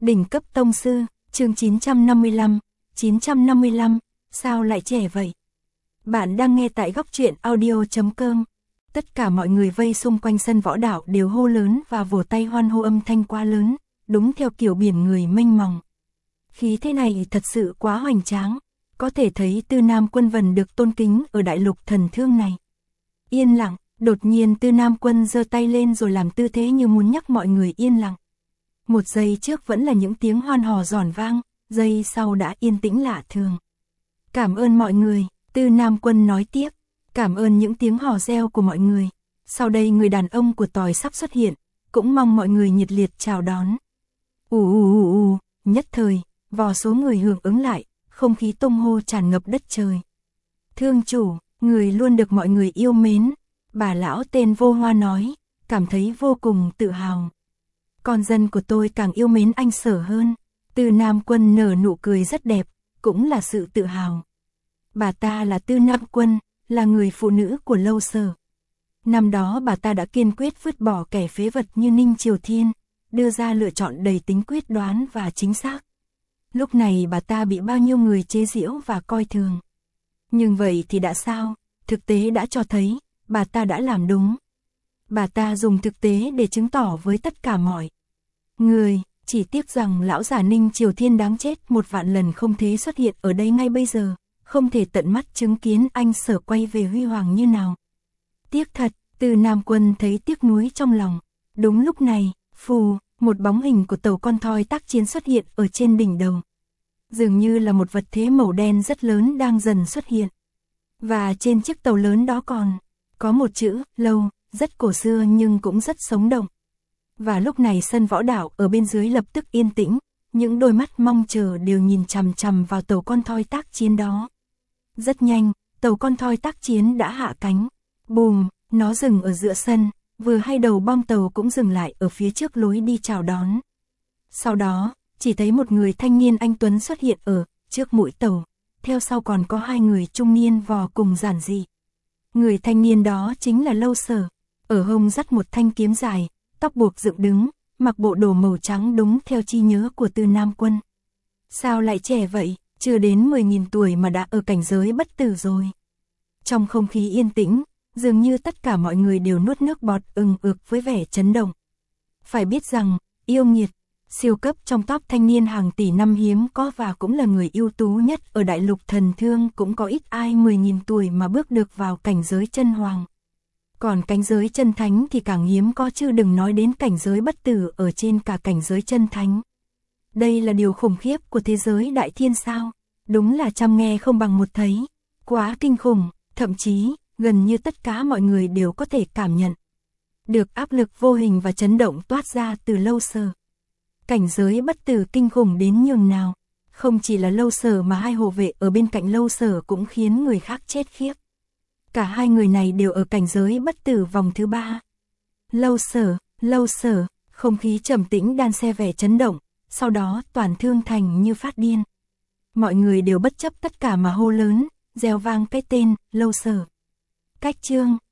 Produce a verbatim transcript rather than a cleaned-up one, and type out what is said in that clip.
Đỉnh cấp tông sư, chương chín trăm năm mươi lăm, chín trăm năm mươi lăm, sao lại trẻ vậy? Bạn đang nghe tại góc truyện audio chấm com. Tất cả mọi người vây xung quanh sân võ đạo đều hô lớn và vỗ tay hoan hô, âm thanh quá lớn, đúng theo kiểu biển người mênh mông. Khí thế này thật sự quá hoành tráng, có thể thấy Tư Nam Quân Vân được tôn kính ở đại lục thần thương này. Yên lặng, đột nhiên Tư Nam Quân giơ tay lên rồi làm tư thế như muốn nhắc mọi người yên lặng. Một giây trước vẫn là những tiếng hoan hò giòn vang, giây sau đã yên tĩnh lạ thường. Cảm ơn mọi người, Tư Nam Quân nói tiếp, cảm ơn những tiếng hò reo của mọi người. Sau đây người đàn ông của tỏi sắp xuất hiện, cũng mong mọi người nhiệt liệt chào đón. Ù ù ù ù, nhất thời, vô số người hưởng ứng lại, không khí tung hô tràn ngập đất trời. Thương chủ, người luôn được mọi người yêu mến, bà lão tên Vô Hoa nói, cảm thấy vô cùng tự hào. Con dân của tôi càng yêu mến anh Sở hơn. Tư Nam Quân nở nụ cười rất đẹp, cũng là sự tự hào. Bà ta là Tư Nam Quân, là người phụ nữ của Lâu Sở. Năm đó bà ta đã kiên quyết vứt bỏ kẻ phế vật như Ninh Triều Thiên, đưa ra lựa chọn đầy tính quyết đoán và chính xác. Lúc này bà ta bị bao nhiêu người chế giễu và coi thường. Nhưng vậy thì đã sao, thực tế đã cho thấy, bà ta đã làm đúng. Bà ta dùng thực tế để chứng tỏ với tất cả mọi người, chỉ tiếc rằng lão già Ninh Triều Thiên đáng chết một vạn lần không thể xuất hiện ở đây ngay bây giờ, không thể tận mắt chứng kiến anh Sở quay về huy hoàng như nào. Tiếc thật, Tư Nam Quân thấy tiếc nuối trong lòng. Đúng lúc này, phù, một bóng hình của tàu con thoi tác chiến xuất hiện ở trên đỉnh đầu. Dường như là một vật thể màu đen rất lớn đang dần xuất hiện. Và trên chiếc tàu lớn đó còn có một chữ, Lâu, rất cổ xưa nhưng cũng rất sống động. Và lúc này sân võ đạo ở bên dưới lập tức yên tĩnh, những đôi mắt mong chờ đều nhìn chằm chằm vào tàu con thoi tác chiến đó. Rất nhanh, tàu con thoi tác chiến đã hạ cánh. Bùm, nó dừng ở giữa sân, vừa hay đầu bom tàu cũng dừng lại ở phía trước lối đi chào đón. Sau đó, chỉ thấy một người thanh niên anh tuấn xuất hiện ở trước mũi tàu, theo sau còn có hai người trung niên vò cùng giản dị. Người thanh niên đó chính là Lâu Sở, ở hông dắt một thanh kiếm dài, tóc buộc dựng đứng, mặc bộ đồ màu trắng đúng theo chi nhớ của Tư Nam Quân. Sao lại trẻ vậy, chưa đến mười nghìn tuổi mà đã ở cảnh giới bất tử rồi. Trong không khí yên tĩnh, dường như tất cả mọi người đều nuốt nước bọt ừng ực với vẻ chấn động. Phải biết rằng, yêu nghiệt, siêu cấp trong top thanh niên hàng tỷ năm hiếm có và cũng là người ưu tú nhất ở đại lục thần thương, cũng có ít ai mười nghìn tuổi mà bước được vào cảnh giới chân hoàng. Còn cảnh giới chân thánh thì càng hiếm có, chứ đừng nói đến cảnh giới bất tử ở trên cả cảnh giới chân thánh. Đây là điều khủng khiếp của thế giới đại thiên sao, đúng là trăm nghe không bằng một thấy, quá kinh khủng, thậm chí, gần như tất cả mọi người đều có thể cảm nhận được áp lực vô hình và chấn động toát ra từ Lâu Sở. Cảnh giới bất tử kinh khủng đến nhường nào, không chỉ là Lâu Sở mà hai hộ vệ ở bên cạnh Lâu Sở cũng khiến người khác chết khiếp. Cả hai người này đều ở cảnh giới bất tử vòng thứ ba. Lâu Sở, Lâu Sở, không khí trầm tĩnh đan xen vẻ chấn động, sau đó toàn thương thành như phát điên. Mọi người đều bất chấp tất cả mà hô lớn, reo vang cái tên Lâu Sở. Cách chương,